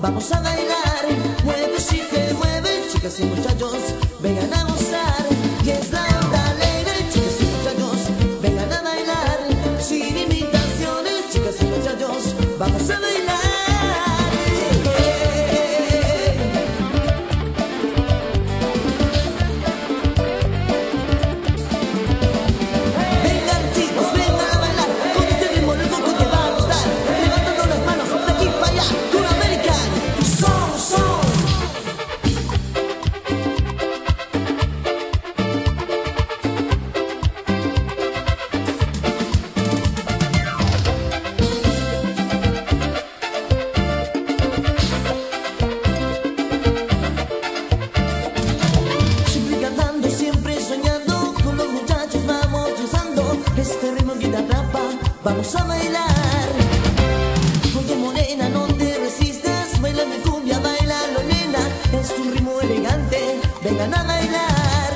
vamos a bailar. Mueve si te mueve, chicas y muchachos, vengan a gozar. Y es la onda alegre, chicas y muchachos, vengan a bailar. Sin imitaciones, chicas y muchachos, vamos a bailar. Este ritmo que te atrapa, vamos a bailar. Ponte morena, no te resistas, baila mi cumbia, bailalo nena. Es un ritmo elegante, vengan a bailar.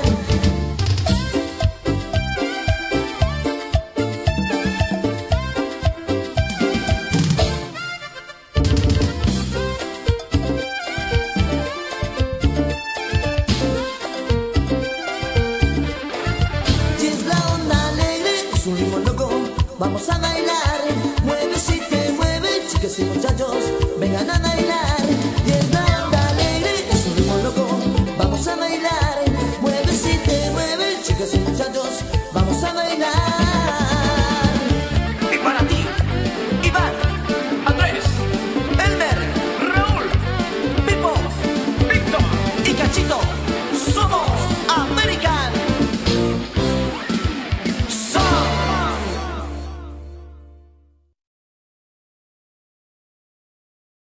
Un ritmo loco, vamos a bailar. Mueve si te mueve, chicas y muchachos, vengan a bailar. Y es la onda alegre, es un ritmo loco, vamos a bailar. Mueve si te mueve, chicas y muchachos, vamos a bailar.